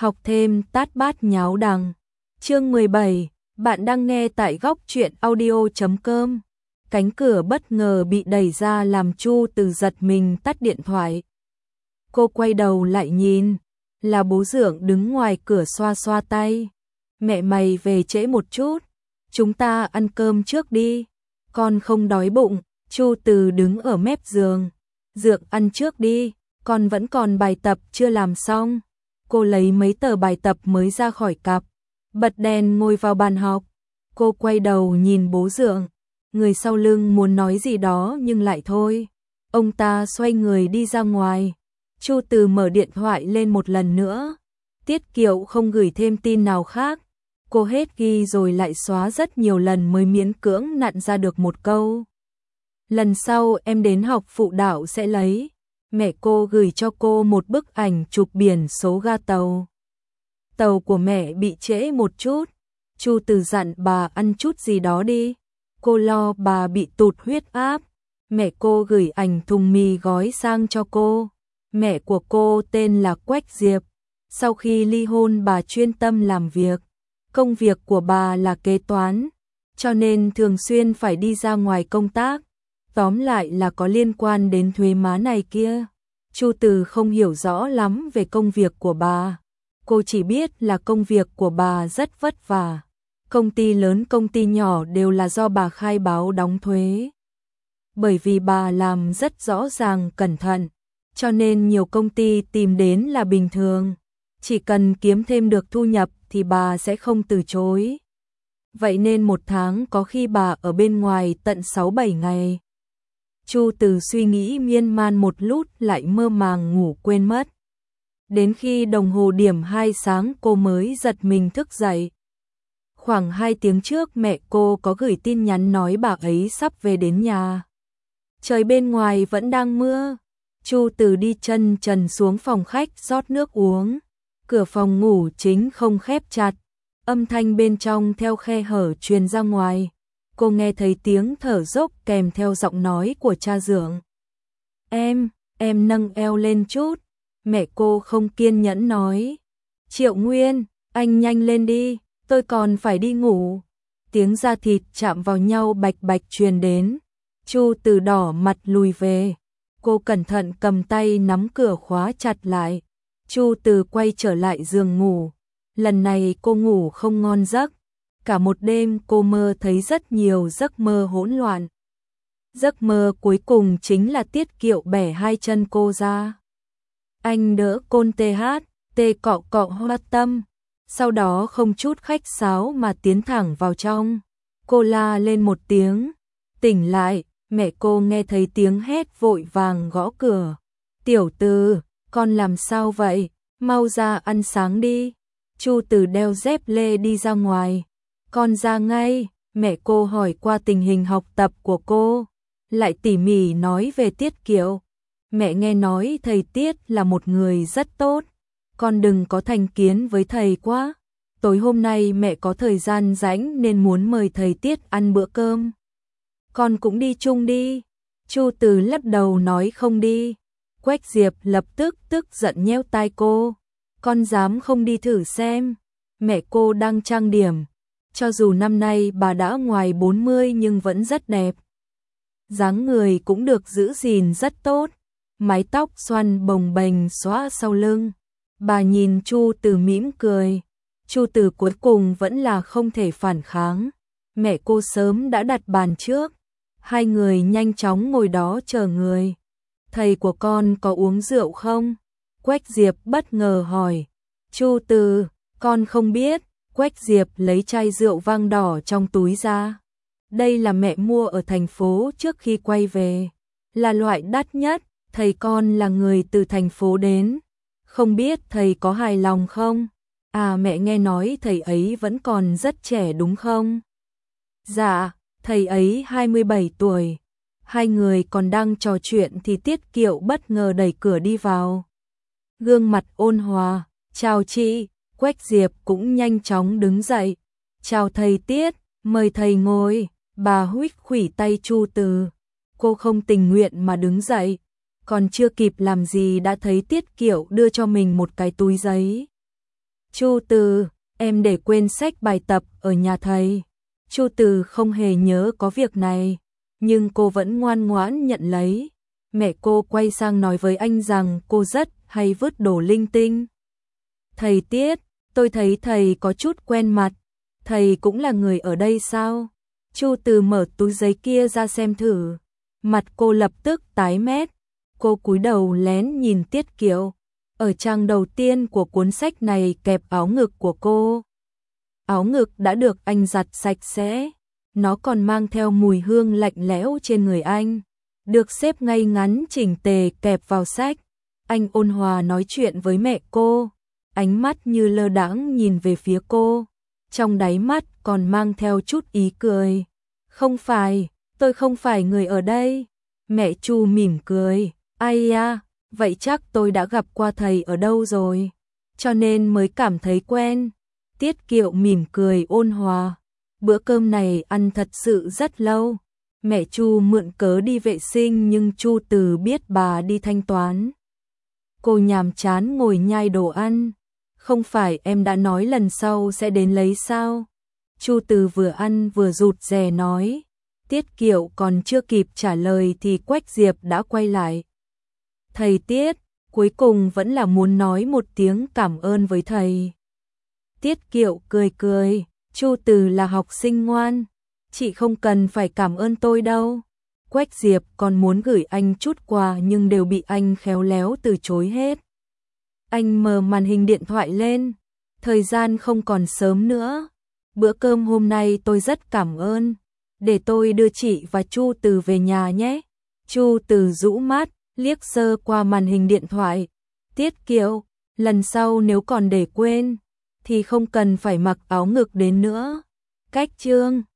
Học thêm tát bát nháo đằng. Chương 17, bạn đang nghe tại góc truyện audio.com. Cánh cửa bất ngờ bị đẩy ra làm Chu Từ giật mình tắt điện thoại. Cô quay đầu lại nhìn, là bố Dượng đứng ngoài cửa xoa xoa tay. Mẹ mày về trễ một chút, chúng ta ăn cơm trước đi, con không đói bụng. Chu Từ đứng ở mép giường. Dượng ăn trước đi, con vẫn còn bài tập chưa làm xong. Cô lấy mấy tờ bài tập mới ra khỏi cặp, bật đèn ngồi vào bàn học. Cô quay đầu nhìn bố Dượng, người sau lưng muốn nói gì đó nhưng lại thôi. Ông ta xoay người đi ra ngoài. Chu Từ mở điện thoại lên một lần nữa. Tiết Kiệu không gửi thêm tin nào khác. Cô hết ghi rồi lại xóa rất nhiều lần mới miễn cưỡng nặn ra được một câu. Lần sau em đến học phụ đạo sẽ lấy. Mẹ cô gửi cho cô một bức ảnh chụp biển số ga tàu. Tàu của mẹ bị trễ một chút. Chu Từ dặn bà ăn chút gì đó đi. Cô lo bà bị tụt huyết áp. Mẹ cô gửi ảnh thùng mì gói sang cho cô. Mẹ của cô tên là Quách Diệp. Sau khi ly hôn bà chuyên tâm làm việc. Công việc của bà là kế toán, cho nên thường xuyên phải đi ra ngoài công tác. Tóm lại là có liên quan đến thuế má này kia. Chu Từ không hiểu rõ lắm về công việc của bà. Cô chỉ biết là công việc của bà rất vất vả. Công ty lớn công ty nhỏ đều là do bà khai báo đóng thuế. Bởi vì bà làm rất rõ ràng cẩn thận, cho nên nhiều công ty tìm đến là bình thường. Chỉ cần kiếm thêm được thu nhập thì bà sẽ không từ chối. Vậy nên một tháng có khi bà ở bên ngoài tận 6-7 ngày. Chu Từ suy nghĩ miên man một lúc lại mơ màng ngủ quên mất. Đến khi đồng hồ điểm 2 sáng cô mới giật mình thức dậy. Khoảng 2 tiếng trước mẹ cô có gửi tin nhắn nói bà ấy sắp về đến nhà. Trời bên ngoài vẫn đang mưa. Chu Từ đi chân trần xuống phòng khách rót nước uống. Cửa phòng ngủ chính không khép chặt. Âm thanh bên trong theo khe hở truyền ra ngoài. Cô nghe thấy tiếng thở dốc kèm theo giọng nói của cha Dượng. Em nâng eo lên chút. Mẹ cô không kiên nhẫn nói. Triệu Nguyên, anh nhanh lên đi, tôi còn phải đi ngủ. Tiếng da thịt chạm vào nhau bạch bạch truyền đến. Chu Từ đỏ mặt lùi về. Cô cẩn thận cầm tay nắm cửa khóa chặt lại. Chu Từ quay trở lại giường ngủ. Lần này cô ngủ không ngon giấc. Cả một đêm cô mơ thấy rất nhiều giấc mơ hỗn loạn. Giấc mơ cuối cùng chính là Tiết Kiệu bẻ hai chân cô ra. Anh đỡ côn tê cọ cọ hoa tâm. Sau đó không chút khách sáo mà tiến thẳng vào trong. Cô la lên một tiếng. Tỉnh lại, mẹ cô nghe thấy tiếng hét vội vàng gõ cửa. Tiểu Từ, con làm sao vậy? Mau ra ăn sáng đi. Chu Từ đeo dép lê đi ra ngoài. Con ra ngay. Mẹ cô hỏi qua tình hình học tập của cô, lại tỉ mỉ nói về Tiết Kiệu. Mẹ nghe nói thầy Tiết là một người rất tốt. Con đừng có thành kiến với thầy quá. Tối hôm nay mẹ có thời gian rảnh nên muốn mời thầy Tiết ăn bữa cơm. Con cũng đi chung đi. Chu Từ lắc đầu nói không đi. Quách Diệp lập tức tức giận nhéo tai cô. Con dám không đi thử xem. Mẹ cô đang trang điểm. Cho dù năm nay bà đã ngoài 40 nhưng vẫn rất đẹp. Dáng người cũng được giữ gìn rất tốt. Mái tóc xoăn bồng bềnh xõa sau lưng. Bà nhìn Chu Từ mỉm cười. Chu Từ cuối cùng vẫn là không thể phản kháng. Mẹ cô sớm đã đặt bàn trước. Hai người nhanh chóng ngồi đó chờ người. Thầy của con có uống rượu không? Quách Diệp bất ngờ hỏi. Chu Từ, con không biết. Quách Diệp lấy chai rượu vang đỏ trong túi ra. Đây là mẹ mua ở thành phố trước khi quay về. Là loại đắt nhất, thầy con là người từ thành phố đến. Không biết thầy có hài lòng không? À, mẹ nghe nói thầy ấy vẫn còn rất trẻ đúng không? Dạ, thầy ấy 27 tuổi. Hai người còn đang trò chuyện thì Tiết Kiệu bất ngờ đẩy cửa đi vào. Gương mặt ôn hòa, chào chị. Quách Diệp cũng nhanh chóng đứng dậy. Chào thầy Tiết, mời thầy ngồi. Bà huých khuỷu tay Chu Từ. Cô không tình nguyện mà đứng dậy. Còn chưa kịp làm gì đã thấy Tiết Kiệu đưa cho mình một cái túi giấy. Chu Từ, em để quên sách bài tập ở nhà thầy. Chu Từ không hề nhớ có việc này, nhưng cô vẫn ngoan ngoãn nhận lấy. Mẹ cô quay sang nói với anh rằng cô rất hay vứt đồ linh tinh. Thầy Tiết, tôi thấy thầy có chút quen mặt, thầy cũng là người ở đây sao? Chu Từ mở túi giấy kia ra xem thử, mặt cô lập tức tái mét. Cô cúi đầu lén nhìn Tiết Kiệu, ở trang đầu tiên của cuốn sách này kẹp áo ngực của cô. Áo ngực đã được anh giặt sạch sẽ, nó còn mang theo mùi hương lạnh lẽo trên người anh, được xếp ngay ngắn chỉnh tề kẹp vào sách. Anh ôn hòa nói chuyện với mẹ cô, ánh mắt như lơ đãng nhìn về phía cô, trong đáy mắt còn mang theo chút ý cười. Không phải, tôi không phải người ở đây. Mẹ Chu mỉm cười, ai à, vậy chắc tôi đã gặp qua thầy ở đâu rồi, cho nên mới cảm thấy quen. Tiết Kiệu mỉm cười ôn hòa, bữa cơm này ăn thật sự rất lâu. Mẹ Chu mượn cớ đi vệ sinh nhưng Chu Từ biết bà đi thanh toán. Cô nhàm chán ngồi nhai đồ ăn. Không phải em đã nói lần sau sẽ đến lấy sao? Chu Từ vừa ăn vừa rụt rè nói. Tiết Kiệu còn chưa kịp trả lời thì Quách Diệp đã quay lại. Thầy Tiết, cuối cùng vẫn là muốn nói một tiếng cảm ơn với thầy. Tiết Kiệu cười cười, Chu Từ là học sinh ngoan, chị không cần phải cảm ơn tôi đâu. Quách Diệp còn muốn gửi anh chút quà nhưng đều bị anh khéo léo từ chối hết. Anh mở màn hình điện thoại lên, thời gian không còn sớm nữa. Bữa cơm hôm nay tôi rất cảm ơn, để tôi đưa chị và Chu Từ về nhà nhé. Chu Từ rũ mắt, liếc sơ qua màn hình điện thoại. Tiết Kiệu, lần sau nếu còn để quên, thì không cần phải mặc áo ngực đến nữa. Cách chương